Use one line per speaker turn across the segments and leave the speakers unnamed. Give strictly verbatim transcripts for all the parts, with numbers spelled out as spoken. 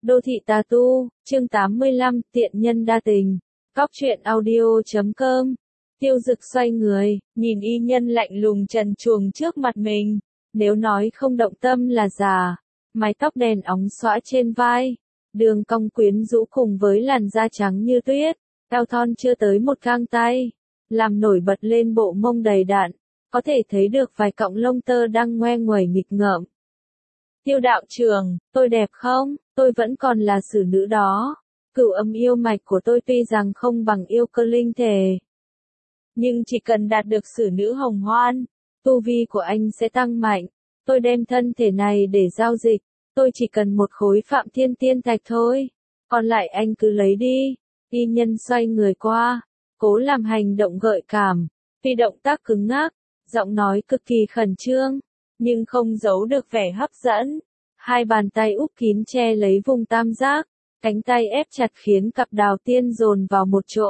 Đô thị tà tu, chương tám mươi lăm, tiện nhân đa tình. Cóc truyện audio chấm com. Tiêu Dực xoay người, nhìn y nhân lạnh lùng trần truồng trước mặt mình. Nếu nói không động tâm là giả. Mái tóc đen óng xõa trên vai. Đường cong quyến rũ cùng với làn da trắng như tuyết. Eo thon chưa tới một gang tay. Làm nổi bật lên bộ mông đầy đặn. Có thể thấy được vài cọng lông tơ đang ngoe nguẩy nghịch ngợm. Tiêu đạo trường, tôi đẹp không? Tôi vẫn còn là xử nữ đó. Cửu âm yêu mạch của tôi tuy rằng không bằng yêu cơ linh thể. Nhưng chỉ cần đạt được xử nữ hồng hoan, tu vi của anh sẽ tăng mạnh. Tôi đem thân thể này để giao dịch. Tôi chỉ cần một khối phạm thiên tiên thạch thôi. Còn lại anh cứ lấy đi. Y nhân xoay người qua. Cố làm hành động gợi cảm. Tuy động tác cứng ngắc. Giọng nói cực kỳ khẩn trương. Nhưng không giấu được vẻ hấp dẫn. Hai bàn tay úp kín che lấy vùng tam giác, cánh tay ép chặt khiến cặp đào tiên dồn vào một chỗ.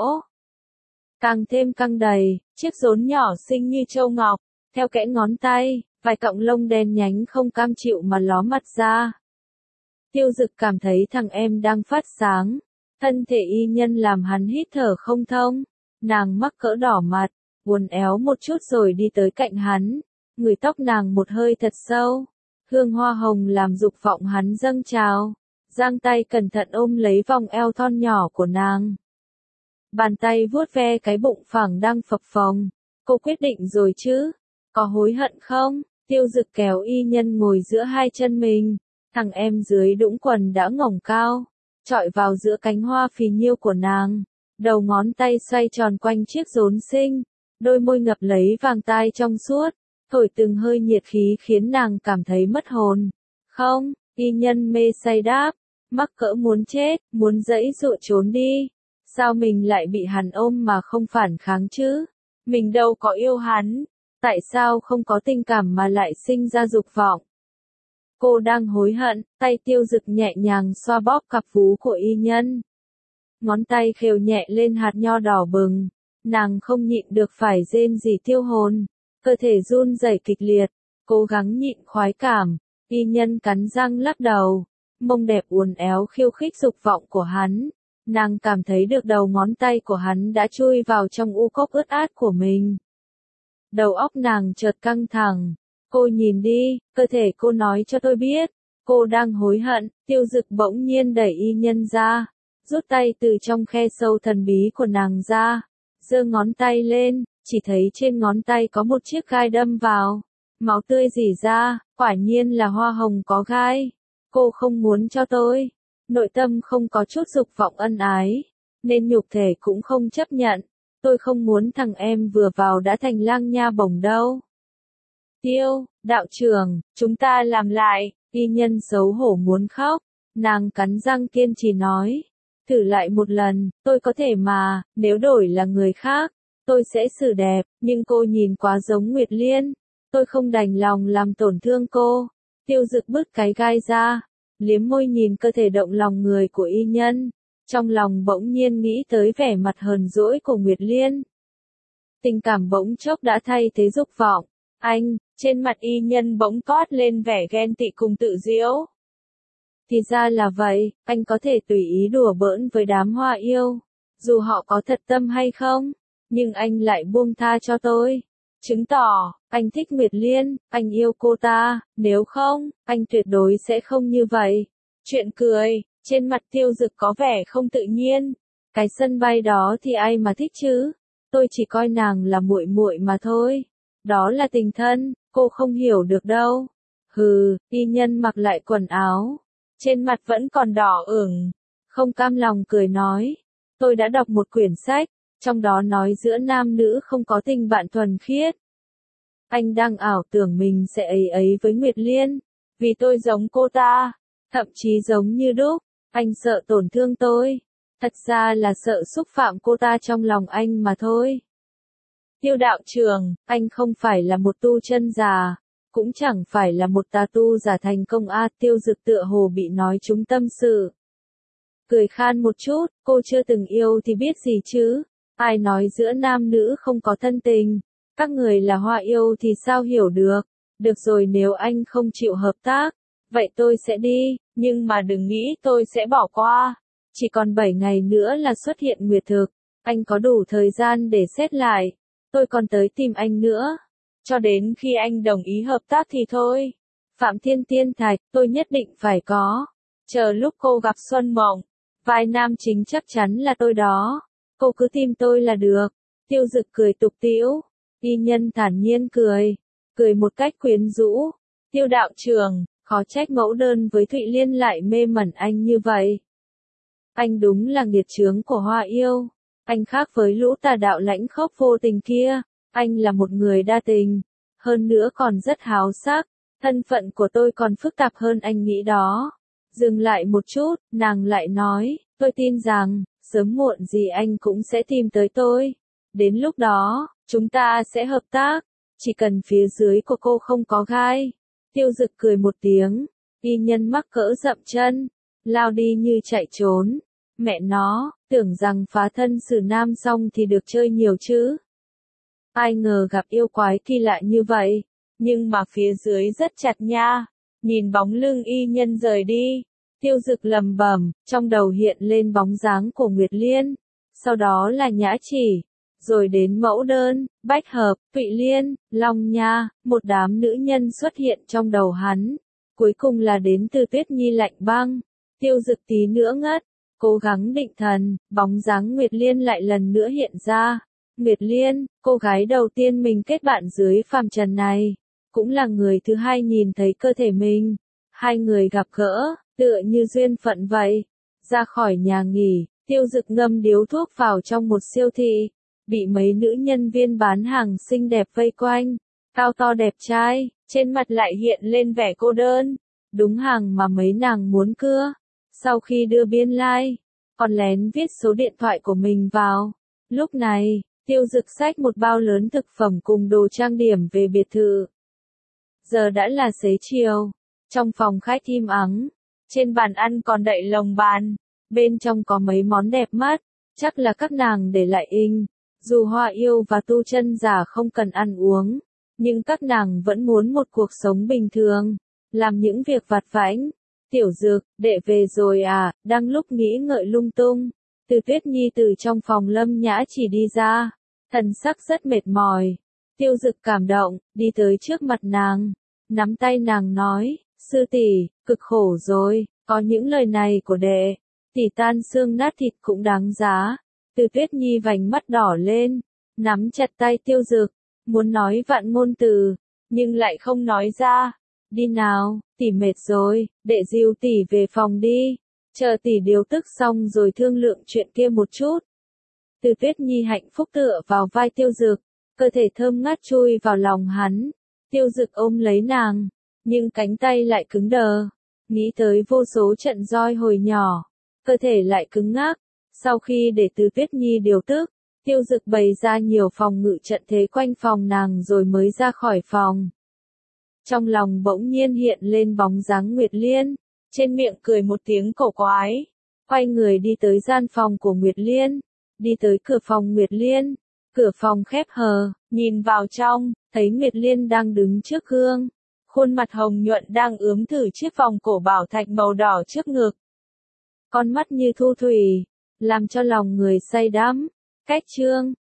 Càng thêm căng đầy, chiếc rốn nhỏ xinh như châu ngọc, theo kẽ ngón tay, vài cọng lông đen nhánh không cam chịu mà ló mặt ra. Tiêu Dực cảm thấy thằng em đang phát sáng, thân thể y nhân làm hắn hít thở không thông, nàng mắc cỡ đỏ mặt, uốn éo một chút rồi đi tới cạnh hắn. Ngửi tóc nàng một hơi thật sâu, hương hoa hồng làm dục vọng hắn dâng trào, giang tay cẩn thận ôm lấy vòng eo thon nhỏ của nàng. Bàn tay vuốt ve cái bụng phẳng đang phập phồng, cô quyết định rồi chứ, có hối hận không? Tiêu Dực kéo y nhân ngồi giữa hai chân mình, thằng em dưới đũng quần đã ngổng cao, chọi vào giữa cánh hoa phì nhiêu của nàng, đầu ngón tay xoay tròn quanh chiếc rốn xinh, đôi môi ngập lấy vàng tai trong suốt. Thổi từng hơi nhiệt khí khiến nàng cảm thấy mất hồn. Không, y nhân mê say đáp, mắc cỡ muốn chết, muốn giãy giụa trốn đi. Sao mình lại bị hắn ôm mà không phản kháng chứ? Mình đâu có yêu hắn, tại sao không có tình cảm mà lại sinh ra dục vọng? Cô đang hối hận, tay Tiêu Dực nhẹ nhàng xoa bóp cặp vú của y nhân. Ngón tay khều nhẹ lên hạt nho đỏ bừng, nàng không nhịn được phải rên rỉ tiêu hồn. Cơ thể run rẩy kịch liệt, cố gắng nhịn khoái cảm, y nhân cắn răng lắc đầu, mông đẹp uốn éo khiêu khích dục vọng của hắn, nàng cảm thấy được đầu ngón tay của hắn đã chui vào trong u cốc ướt át của mình. Đầu óc nàng chợt căng thẳng, cô nhìn đi, cơ thể cô nói cho tôi biết, cô đang hối hận. Tiêu Dực bỗng nhiên đẩy y nhân ra, rút tay từ trong khe sâu thần bí của nàng ra, giơ ngón tay lên. Chỉ thấy trên ngón tay có một chiếc gai đâm vào, máu tươi rỉ ra, quả nhiên là hoa hồng có gai. Cô không muốn cho tôi, nội tâm không có chút dục vọng ân ái, nên nhục thể cũng không chấp nhận. Tôi không muốn thằng em vừa vào đã thành lang nha bổng đâu. Tiêu, đạo trưởng, chúng ta làm lại. Y nhân xấu hổ muốn khóc, nàng cắn răng kiên trì nói, thử lại một lần, tôi có thể mà, nếu đổi là người khác. Tôi sẽ xử đẹp, nhưng cô nhìn quá giống Nguyệt Liên. Tôi không đành lòng làm tổn thương cô. Tiêu Dực bứt cái gai ra, liếm môi nhìn cơ thể động lòng người của y nhân. Trong lòng bỗng nhiên nghĩ tới vẻ mặt hờn dỗi của Nguyệt Liên. Tình cảm bỗng chốc đã thay thế dục vọng. Anh, trên mặt y nhân bỗng toát lên vẻ ghen tị cùng tự giễu. Thì ra là vậy, anh có thể tùy ý đùa bỡn với đám hoa yêu. Dù họ có thật tâm hay không. Nhưng anh lại buông tha cho tôi. Chứng tỏ, anh thích Nguyệt Liên, anh yêu cô ta, nếu không, anh tuyệt đối sẽ không như vậy. Chuyện cười, trên mặt Tiêu Dực có vẻ không tự nhiên. Cái sân bay đó thì ai mà thích chứ? Tôi chỉ coi nàng là muội muội mà thôi. Đó là tình thân, cô không hiểu được đâu. Hừ, y nhân mặc lại quần áo. Trên mặt vẫn còn đỏ ửng. Không cam lòng cười nói. Tôi đã đọc một quyển sách. Trong đó nói giữa nam nữ không có tình bạn thuần khiết. Anh đang ảo tưởng mình sẽ ấy ấy với Nguyệt Liên, vì tôi giống cô ta, thậm chí giống như đúc, anh sợ tổn thương tôi, thật ra là sợ xúc phạm cô ta trong lòng anh mà thôi. Tiêu đạo trường, anh không phải là một tu chân già, cũng chẳng phải là một tà tu giả thành công a. Tiêu Dực tựa hồ bị nói trúng tâm sự. Cười khan một chút, cô chưa từng yêu thì biết gì chứ. Ai nói giữa nam nữ không có thân tình, các người là hoa yêu thì sao hiểu được. Được rồi, nếu anh không chịu hợp tác, Vậy tôi sẽ đi, nhưng mà đừng nghĩ tôi sẽ bỏ qua. Chỉ còn bảy ngày nữa là xuất hiện nguyệt thực, anh có đủ thời gian để xét lại. Tôi còn tới tìm anh nữa. Cho đến khi anh đồng ý hợp tác thì thôi. Phạm Thiên Tiên Thạch, tôi nhất định phải có. Chờ lúc cô gặp Xuân Mộng, vai nam chính chắc chắn là tôi đó. Cô cứ tìm tôi là được. Tiêu Dực cười tục tĩu. Y Nhân thản nhiên cười. Cười một cách quyến rũ. Tiêu đạo trưởng, khó trách mẫu đơn với Thụy Liên lại mê mẩn anh như vậy. Anh đúng là nghiệt chướng của Hoa Yêu. Anh khác với lũ tà đạo lãnh khốc vô tình kia. Anh là một người đa tình. Hơn nữa còn rất háo sắc. Thân phận của tôi còn phức tạp hơn anh nghĩ đó. Dừng lại một chút, nàng lại nói, tôi tin rằng, sớm muộn gì anh cũng sẽ tìm tới tôi. Đến lúc đó, chúng ta sẽ hợp tác. Chỉ cần phía dưới của cô không có gai. Tiêu Dực cười một tiếng. Y Nhân mắc cỡ dậm chân. Lao đi như chạy trốn. Mẹ nó, tưởng rằng phá thân xử nam xong thì được chơi nhiều chứ. Ai ngờ gặp yêu quái kỳ lạ như vậy. Nhưng mà phía dưới rất chặt nha. Nhìn bóng lưng Y Nhân rời đi. Tiêu Dực lầm bẩm, trong đầu hiện lên bóng dáng của Nguyệt Liên. Sau đó là Nhã Chỉ. Rồi đến Mẫu Đơn, Bách Hợp, Thụy Liên, Long Nha, một đám nữ nhân xuất hiện trong đầu hắn. Cuối cùng là đến từ Tuyết Nhi lạnh băng. Tiêu Dực tí nữa ngất, cố gắng định thần, bóng dáng Nguyệt Liên lại lần nữa hiện ra. Nguyệt Liên, cô gái đầu tiên mình kết bạn dưới phàm trần này, cũng là người thứ hai nhìn thấy cơ thể mình. Hai người gặp gỡ, tựa như duyên phận vậy. Ra khỏi nhà nghỉ, Tiêu Dực ngâm điếu thuốc vào trong một siêu thị. Bị mấy nữ nhân viên bán hàng xinh đẹp vây quanh, cao to đẹp trai, trên mặt lại hiện lên vẻ cô đơn. Đúng hàng mà mấy nàng muốn cưa. Sau khi đưa biên lai, like, còn lén viết số điện thoại của mình vào. Lúc này, Tiêu Dực xách một bao lớn thực phẩm cùng đồ trang điểm về biệt thự. Giờ đã là xế chiều. Trong phòng khách im ắng, trên bàn ăn còn đậy lồng bàn. Bên trong có mấy món đẹp mắt, chắc là các nàng để lại in. Dù Hoa Yêu và Tu Chân Giả không cần ăn uống, nhưng các nàng vẫn muốn một cuộc sống bình thường, làm những việc vặt vãnh. Tiểu Dực, đệ về rồi à? Đang lúc nghĩ ngợi lung tung, Từ Tuyết Nhi từ trong phòng Lâm Nhã Chỉ đi ra, thần sắc rất mệt mỏi. Tiêu Dực cảm động, đi tới trước mặt nàng, nắm tay nàng nói, sư tỷ, cực khổ rồi, có những lời này của đệ, tỷ tan xương nát thịt cũng đáng giá. Từ Tuyết Nhi vành mắt đỏ lên, nắm chặt tay Tiêu Dực, muốn nói vạn ngôn từ, nhưng lại không nói ra. Đi nào, tỷ mệt rồi, đệ dìu tỷ về phòng đi, chờ tỷ điều tức xong rồi thương lượng chuyện kia một chút. Từ Tuyết Nhi hạnh phúc tựa vào vai Tiêu Dực, cơ thể thơm ngát chui vào lòng hắn. Tiêu Dực ôm lấy nàng, nhưng cánh tay lại cứng đờ, nghĩ tới vô số trận roi hồi nhỏ, cơ thể lại cứng ngắc. Sau khi để Từ Tuyết Nhi điều tức, Tiêu Dực bày ra nhiều phòng ngự trận thế quanh phòng nàng rồi mới ra khỏi phòng. Trong lòng bỗng nhiên hiện lên bóng dáng Nguyệt Liên, trên miệng cười một tiếng cổ quái, quay người đi tới gian phòng của Nguyệt Liên, đi tới cửa phòng Nguyệt Liên, cửa phòng khép hờ, nhìn vào trong, thấy Nguyệt Liên đang đứng trước gương, khuôn mặt hồng nhuận đang ướm thử chiếc vòng cổ bảo thạch màu đỏ trước ngực. Con mắt như thu thủy, làm cho lòng người say đắm. Cách chương